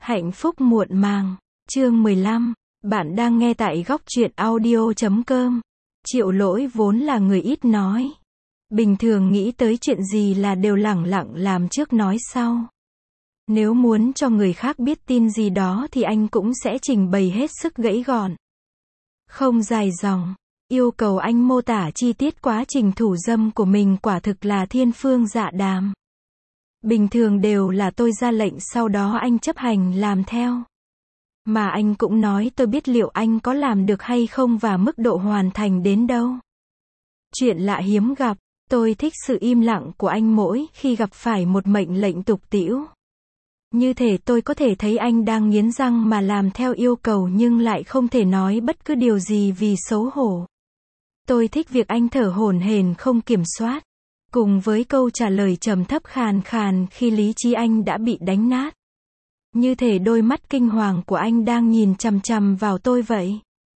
Hạnh phúc muộn màng. Chương 15. Bạn đang nghe tại góc truyện audio.com. Triệu Lỗi vốn là người ít nói. Bình thường nghĩ tới chuyện gì là đều lẳng lặng làm trước nói sau. Nếu muốn cho người khác biết tin gì đó thì anh cũng sẽ trình bày hết sức gãy gọn. Không dài dòng. Yêu cầu anh mô tả chi tiết quá trình thủ dâm của mình quả thực là thiên phương dạ đàm. Bình thường đều là tôi ra lệnh sau đó anh chấp hành làm theo. Mà anh cũng nói tôi biết liệu anh có làm được hay không và mức độ hoàn thành đến đâu. Chuyện lạ hiếm gặp, tôi thích sự im lặng của anh mỗi khi gặp phải một mệnh lệnh tục tĩu. Như thể tôi có thể thấy anh đang nghiến răng mà làm theo yêu cầu nhưng lại không thể nói bất cứ điều gì vì xấu hổ. Tôi thích việc anh thở hổn hển không kiểm soát. Cùng với câu trả lời trầm thấp khàn khàn khi lý trí anh đã bị đánh nát. Như thể đôi mắt kinh hoàng của anh đang nhìn chằm chằm vào tôi vậy.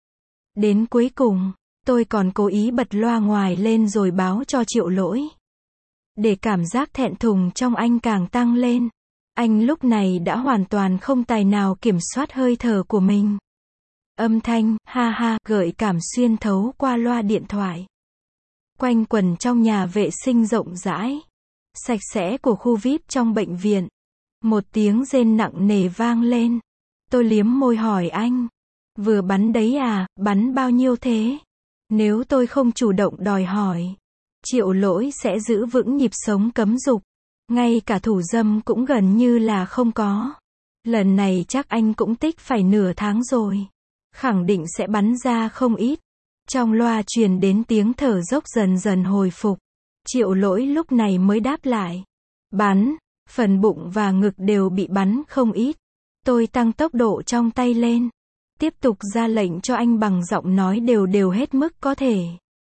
Đến cuối cùng, tôi còn cố ý bật loa ngoài lên rồi báo cho Triệu Lỗi. Để cảm giác thẹn thùng trong anh càng tăng lên. Anh lúc này đã hoàn toàn không tài nào kiểm soát hơi thở của mình. Âm thanh, ha ha, gợi cảm xuyên thấu qua loa điện thoại. Quanh quẩn trong nhà vệ sinh rộng rãi, sạch sẽ của khu VIP trong bệnh viện. Một tiếng rên nặng nề vang lên. Tôi liếm môi hỏi anh. Vừa bắn đấy à, bắn bao nhiêu thế? Nếu tôi không chủ động đòi hỏi, Triệu Lỗi sẽ giữ vững nhịp sống cấm dục. Ngay cả thủ dâm cũng gần như là không có. Lần này chắc anh cũng tích phải nửa tháng rồi. Khẳng định sẽ bắn ra không ít. Trong loa truyền đến tiếng thở dốc dần dần hồi phục. Triệu Lỗi lúc này mới đáp lại. Bắn, phần bụng và ngực đều bị bắn không ít. Tôi tăng tốc độ trong tay lên. Tiếp tục ra lệnh cho anh bằng giọng nói đều đều hết mức có thể.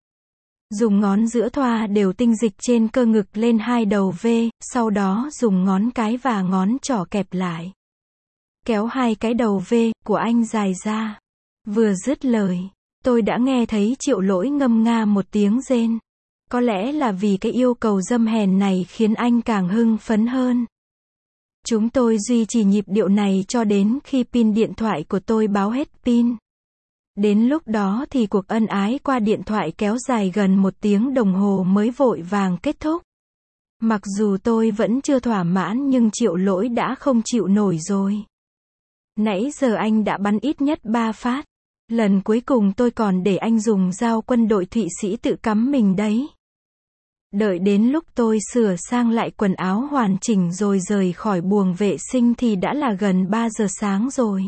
Dùng ngón giữa thoa đều tinh dịch trên cơ ngực lên hai đầu V, sau đó dùng ngón cái và ngón trỏ kẹp lại. Kéo hai cái đầu V của anh dài ra. Vừa dứt lời, tôi đã nghe thấy Triệu Lỗi ngâm nga một tiếng rên. Có lẽ là vì cái yêu cầu dâm hèn này khiến anh càng hưng phấn hơn. Chúng tôi duy trì nhịp điệu này cho đến khi pin điện thoại của tôi báo hết pin. Đến lúc đó thì cuộc ân ái qua điện thoại kéo dài gần 1 tiếng đồng hồ mới vội vàng kết thúc. Mặc dù tôi vẫn chưa thỏa mãn nhưng Triệu Lỗi đã không chịu nổi rồi. Nãy giờ anh đã bắn ít nhất 3 phát. Lần cuối cùng tôi còn để anh dùng dao quân đội Thụy Sĩ tự cắm mình đấy. Đợi đến lúc tôi sửa sang lại quần áo hoàn chỉnh rồi rời khỏi buồng vệ sinh thì đã là gần 3 giờ sáng rồi.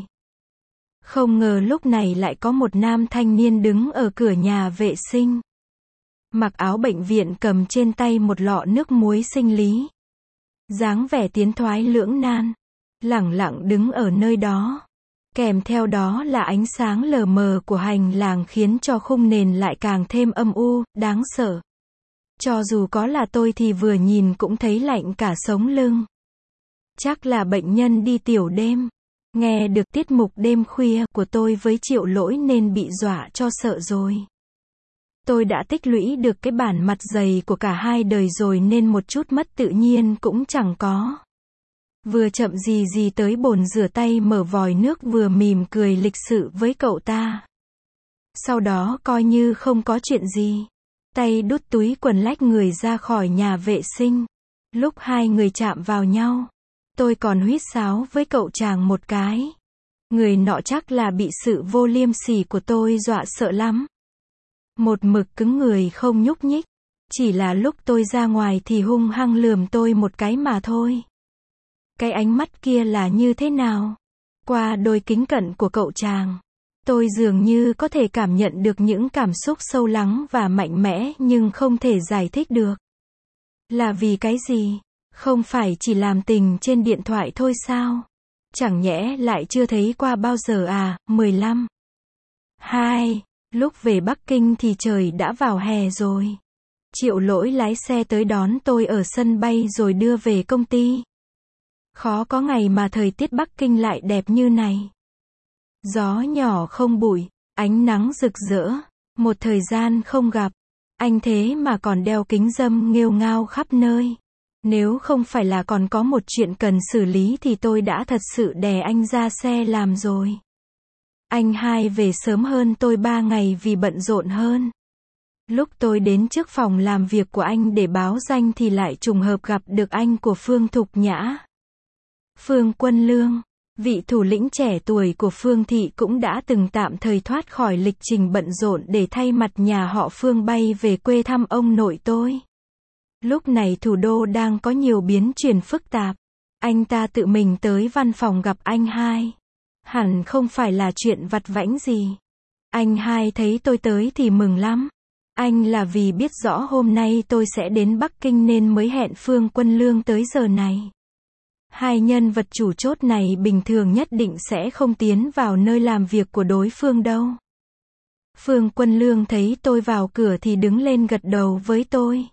Không ngờ lúc này lại có một nam thanh niên đứng ở cửa nhà vệ sinh. Mặc áo bệnh viện cầm trên tay một lọ nước muối sinh lý. Dáng vẻ tiến thoái lưỡng nan. Lẳng lặng đứng ở nơi đó. Kèm theo đó là ánh sáng lờ mờ của hành lang khiến cho khung nền lại càng thêm âm u, đáng sợ. Cho dù có là tôi thì vừa nhìn cũng thấy lạnh cả sống lưng. Chắc là bệnh nhân đi tiểu đêm. Nghe được tiết mục đêm khuya của tôi với Triệu Lỗi nên bị dọa cho sợ rồi. Tôi đã tích lũy được cái bản mặt dày của cả hai đời rồi nên một chút mất tự nhiên cũng chẳng có. Vừa chậm gì gì tới bồn rửa tay mở vòi nước vừa mỉm cười lịch sự với cậu ta. Sau đó coi như không có chuyện gì. Tay đút túi quần lách người ra khỏi nhà vệ sinh. Lúc hai người chạm vào nhau, tôi còn huýt sáo với cậu chàng một cái. Người nọ chắc là bị sự vô liêm sỉ của tôi dọa sợ lắm. Một mực cứng người không nhúc nhích. Chỉ là lúc tôi ra ngoài thì hung hăng lườm tôi một cái mà thôi. Cái ánh mắt kia là như thế nào? Qua đôi kính cận của cậu chàng, tôi dường như có thể cảm nhận được những cảm xúc sâu lắng và mạnh mẽ nhưng không thể giải thích được. Là vì cái gì? Không phải chỉ làm tình trên điện thoại thôi sao? Chẳng nhẽ lại chưa thấy qua bao giờ à? 15. 2. Lúc về Bắc Kinh thì trời đã vào hè rồi. Triệu Lỗi lái xe tới đón tôi ở sân bay rồi đưa về công ty. Khó có ngày mà thời tiết Bắc Kinh lại đẹp như này. Gió nhỏ không bụi, ánh nắng rực rỡ. Một thời gian không gặp, anh thế mà còn đeo kính râm nghêu ngao khắp nơi. Nếu không phải là còn có một chuyện cần xử lý thì tôi đã thật sự đè anh ra xe làm rồi. Anh hai về sớm hơn tôi 3 ngày vì bận rộn hơn. Lúc tôi đến trước phòng làm việc của anh để báo danh thì lại trùng hợp gặp được anh của Phương Thục Nhã. Phương Quân Lương, vị thủ lĩnh trẻ tuổi của Phương thị cũng đã từng tạm thời thoát khỏi lịch trình bận rộn để thay mặt nhà họ Phương bay về quê thăm ông nội tôi. Lúc này thủ đô đang có nhiều biến chuyển phức tạp. Anh ta tự mình tới văn phòng gặp anh hai. Hẳn không phải là chuyện vặt vãnh gì. Anh hai thấy tôi tới thì mừng lắm. Anh là vì biết rõ hôm nay tôi sẽ đến Bắc Kinh nên mới hẹn Phương Quân Lương tới giờ này. Hai nhân vật chủ chốt này bình thường nhất định sẽ không tiến vào nơi làm việc của đối phương đâu. Phương Quân Lương thấy tôi vào cửa thì đứng lên gật đầu với tôi.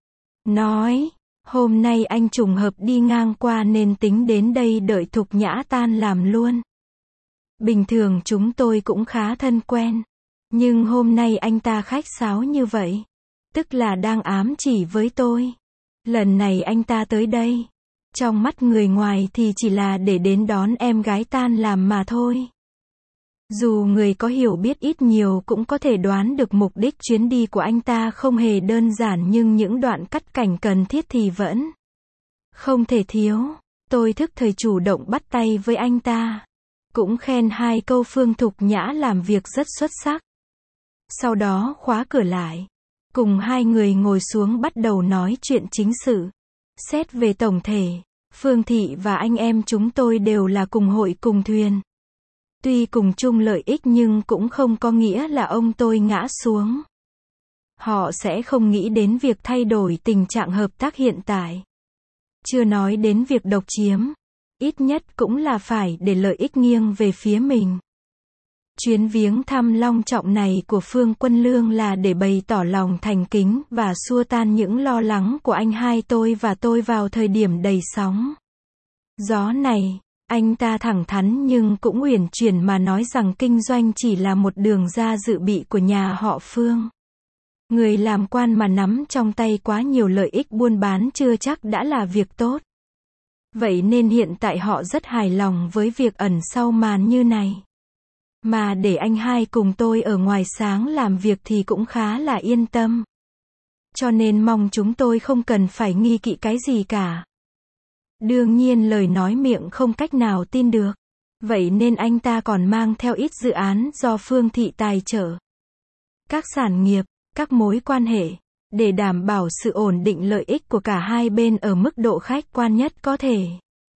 Nói, hôm nay anh trùng hợp đi ngang qua nên tính đến đây đợi Thục Nhã tan làm luôn. Bình thường chúng tôi cũng khá thân quen. Nhưng hôm nay anh ta khách sáo như vậy. Tức là đang ám chỉ với tôi. Lần này anh ta tới đây. Trong mắt người ngoài thì chỉ là để đến đón em gái tan làm mà thôi. Dù người có hiểu biết ít nhiều cũng có thể đoán được mục đích chuyến đi của anh ta không hề đơn giản nhưng những đoạn cắt cảnh cần thiết thì vẫn không thể thiếu. Tôi thức thời chủ động bắt tay với anh ta. Cũng khen hai câu Phương Thục Nhã làm việc rất xuất sắc. Sau đó khóa cửa lại. Cùng hai người ngồi xuống bắt đầu nói chuyện chính sự. Xét về tổng thể, Phương thị và anh em chúng tôi đều là cùng hội cùng thuyền. Tuy cùng chung lợi ích nhưng cũng không có nghĩa là ông tôi ngã xuống. Họ sẽ không nghĩ đến việc thay đổi tình trạng hợp tác hiện tại. Chưa nói đến việc độc chiếm. Ít nhất cũng là phải để lợi ích nghiêng về phía mình. Chuyến viếng thăm long trọng này của Phương Quân Lương là để bày tỏ lòng thành kính và xua tan những lo lắng của anh hai tôi và tôi vào thời điểm đầy sóng gió này. Anh ta thẳng thắn nhưng cũng uyển chuyển mà nói rằng kinh doanh chỉ là một đường ra dự bị của nhà họ Phương. Người làm quan mà nắm trong tay quá nhiều lợi ích buôn bán chưa chắc đã là việc tốt. Vậy nên hiện tại họ rất hài lòng với việc ẩn sau màn như này. Mà để anh hai cùng tôi ở ngoài sáng làm việc thì cũng khá là yên tâm. Cho nên mong chúng tôi không cần phải nghi kỵ cái gì cả. Đương nhiên lời nói miệng không cách nào tin được. Vậy nên anh ta còn mang theo ít dự án do Phương thị tài trợ. Các sản nghiệp, các mối quan hệ, để đảm bảo sự ổn định lợi ích của cả hai bên ở mức độ khách quan nhất có thể.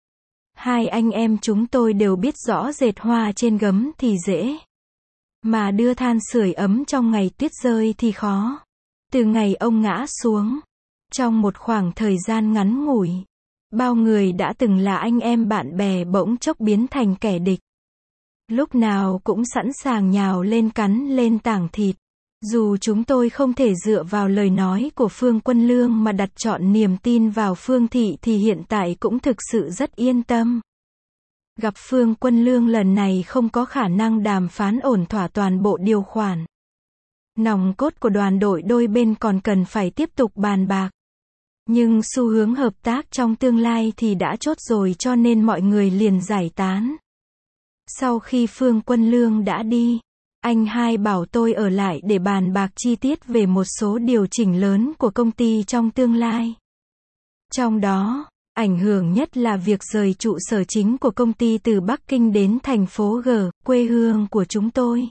Hai anh em chúng tôi đều biết rõ dệt hoa trên gấm thì dễ. Mà đưa than sưởi ấm trong ngày tuyết rơi thì khó. Từ ngày ông ngã xuống, trong một khoảng thời gian ngắn ngủi, bao người đã từng là anh em bạn bè bỗng chốc biến thành kẻ địch. Lúc nào cũng sẵn sàng nhào lên cắn lên tảng thịt. Dù chúng tôi không thể dựa vào lời nói của Phương Quân Lương mà đặt trọn niềm tin vào Phương thị thì hiện tại cũng thực sự rất yên tâm. Gặp Phương Quân Lương lần này không có khả năng đàm phán ổn thỏa toàn bộ điều khoản. Nòng cốt của đoàn đội đôi bên còn cần phải tiếp tục bàn bạc. Nhưng xu hướng hợp tác trong tương lai thì đã chốt rồi cho nên mọi người liền giải tán. Sau khi Phương Quân Lương đã đi, anh hai bảo tôi ở lại để bàn bạc chi tiết về một số điều chỉnh lớn của công ty trong tương lai. Trong đó, ảnh hưởng nhất là việc rời trụ sở chính của công ty từ Bắc Kinh đến thành phố G, quê hương của chúng tôi.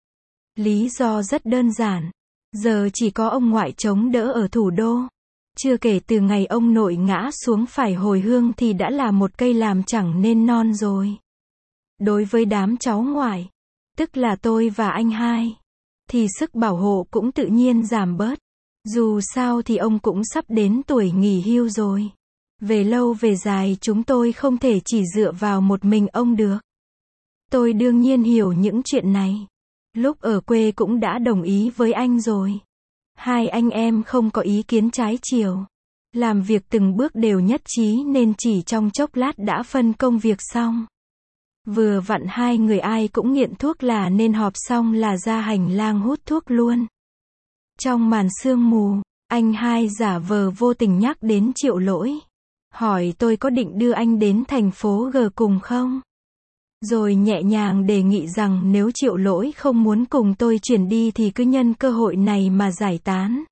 Lý do rất đơn giản. Giờ chỉ có ông ngoại chống đỡ ở thủ đô. Chưa kể từ ngày ông nội ngã xuống phải hồi hương thì đã là một cây làm chẳng nên non rồi. Đối với đám cháu ngoại, tức là tôi và anh hai, thì sức bảo hộ cũng tự nhiên giảm bớt. Dù sao thì ông cũng sắp đến tuổi nghỉ hưu rồi. Về lâu về dài chúng tôi không thể chỉ dựa vào một mình ông được. Tôi đương nhiên hiểu những chuyện này. Lúc ở quê cũng đã đồng ý với anh rồi. Hai anh em không có ý kiến trái chiều. Làm việc từng bước đều nhất trí nên chỉ trong chốc lát đã phân công việc xong. Vừa vặn hai người ai cũng nghiện thuốc là nên họp xong là ra hành lang hút thuốc luôn. Trong màn sương mù, anh hai giả vờ vô tình nhắc đến Triệu Lỗi. hỏi tôi có định đưa anh đến thành phố G cùng không? Rồi nhẹ nhàng đề nghị rằng nếu Triệu Lỗi không muốn cùng tôi chuyển đi thì cứ nhân cơ hội này mà giải tán.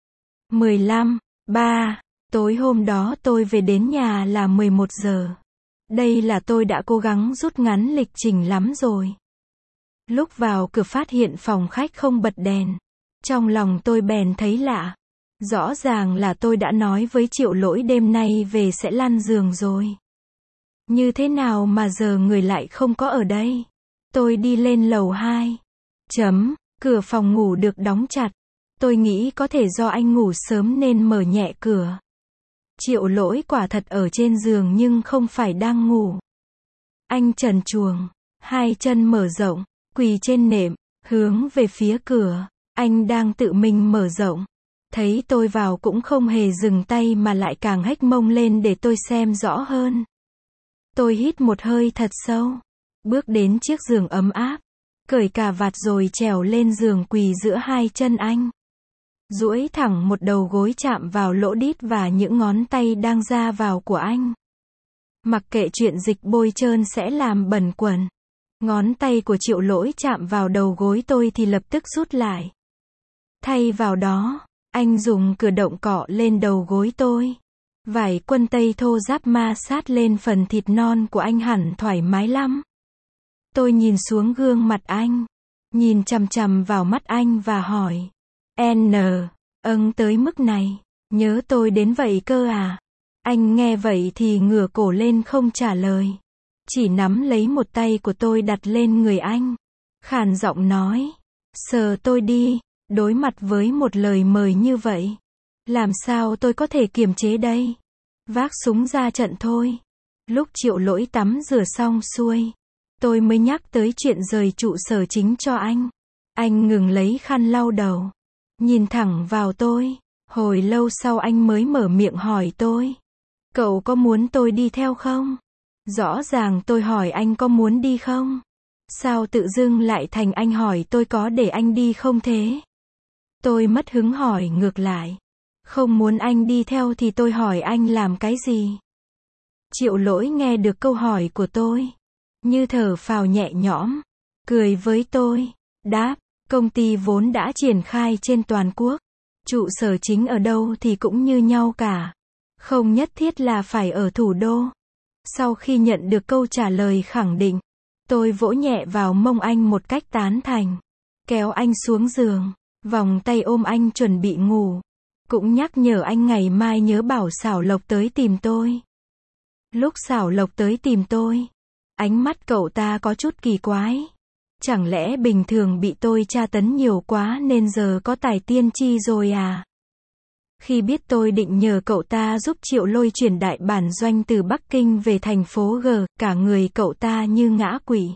15/3. Tối hôm đó tôi về đến nhà là 11 giờ. Đây là tôi đã cố gắng rút ngắn lịch trình lắm rồi. Lúc vào cửa phát hiện phòng khách không bật đèn. Trong lòng tôi bèn thấy lạ. Rõ ràng là tôi đã nói với Triệu Lỗi đêm nay về sẽ lăn giường rồi. Như thế nào mà giờ người lại không có ở đây? Tôi đi lên lầu 2. Cửa phòng ngủ được đóng chặt. Tôi nghĩ có thể do anh ngủ sớm nên mở nhẹ cửa. Triệu Lỗi quả thật ở trên giường nhưng không phải đang ngủ. Anh trần truồng, hai chân mở rộng, quỳ trên nệm, hướng về phía cửa. Anh đang tự mình mở rộng. Thấy tôi vào cũng không hề dừng tay mà lại càng hếch mông lên để tôi xem rõ hơn. Tôi hít một hơi thật sâu. Bước đến chiếc giường ấm áp. Cởi cà vạt rồi trèo lên giường quỳ giữa hai chân anh. Duỗi thẳng một đầu gối chạm vào lỗ đít và những ngón tay đang ra vào của anh. Mặc kệ chuyện dịch bôi trơn sẽ làm bẩn quần. Ngón tay của Triệu Lỗi chạm vào đầu gối tôi thì lập tức rút lại. Thay vào đó, anh dùng cử động cọ lên đầu gối tôi. Vải quân tây thô ráp ma sát lên phần thịt non của anh hẳn thoải mái lắm. Tôi nhìn xuống gương mặt anh. Nhìn chằm chằm vào mắt anh và hỏi. Tới mức này, nhớ tôi đến vậy cơ à? Anh nghe vậy thì ngửa cổ lên không trả lời. Chỉ nắm lấy một tay của tôi đặt lên người anh. Khàn giọng nói. Sờ tôi đi. Đối mặt với một lời mời như vậy. Làm sao tôi có thể kiềm chế đây? Vác súng ra trận thôi. Lúc Triệu Lỗi tắm rửa xong xuôi. Tôi mới nhắc tới chuyện rời trụ sở chính cho anh. Anh ngừng lấy khăn lau đầu. Nhìn thẳng vào tôi. Hồi lâu sau anh mới mở miệng hỏi tôi. Cậu có muốn tôi đi theo không? Rõ ràng tôi hỏi anh có muốn đi không? Sao tự dưng lại thành anh hỏi tôi có để anh đi không thế? Tôi mất hứng hỏi ngược lại. Không muốn anh đi theo thì tôi hỏi anh làm cái gì? Triệu Lỗi nghe được câu hỏi của tôi. Như thở phào nhẹ nhõm. Cười với tôi. Đáp. Công ty vốn đã triển khai trên toàn quốc. Trụ sở chính ở đâu thì cũng như nhau cả. Không nhất thiết là phải ở thủ đô. Sau khi nhận được câu trả lời khẳng định, tôi vỗ nhẹ vào mông anh một cách tán thành. Kéo anh xuống giường, vòng tay ôm anh chuẩn bị ngủ. Cũng nhắc nhở anh ngày mai nhớ bảo Xảo Lộc tới tìm tôi. Lúc Xảo Lộc tới tìm tôi, ánh mắt cậu ta có chút kỳ quái. Chẳng lẽ bình thường bị tôi tra tấn nhiều quá nên giờ có tài tiên tri rồi à? Khi biết tôi định nhờ cậu ta giúp Triệu Lôi chuyển đại bản doanh từ Bắc Kinh về thành phố G, cả người cậu ta như ngã quỵ.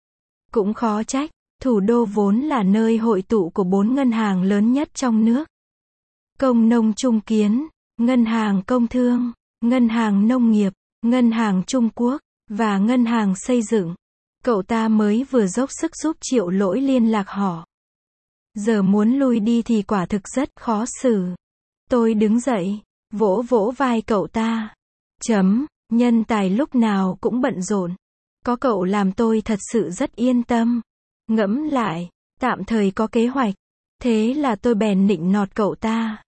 Cũng khó trách, thủ đô vốn là nơi hội tụ của 4 ngân hàng lớn nhất trong nước. Công nông Trung Kiến, Ngân hàng Công thương, Ngân hàng Nông nghiệp, Ngân hàng Trung Quốc, và Ngân hàng Xây dựng. Cậu ta mới vừa dốc sức giúp Triệu Lỗi liên lạc họ. Giờ muốn lui đi thì quả thực rất khó xử. Tôi đứng dậy, vỗ vỗ vai cậu ta. Nhân tài lúc nào cũng bận rộn. Có cậu làm tôi thật sự rất yên tâm. Ngẫm lại, tạm thời có kế hoạch. Thế là tôi bèn nịnh nọt cậu ta.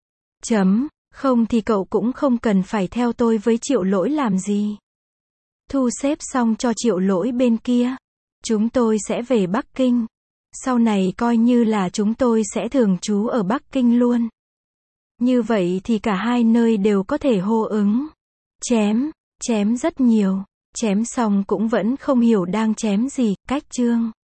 Không thì cậu cũng không cần phải theo tôi với Triệu Lỗi làm gì. Thu xếp xong cho Triệu Lỗi bên kia. Chúng tôi sẽ về Bắc Kinh. Sau này coi như là chúng tôi sẽ thường trú ở Bắc Kinh luôn. Như vậy thì cả hai nơi đều có thể hô ứng. Chém rất nhiều. Chém xong cũng vẫn không hiểu đang chém gì, cách chương.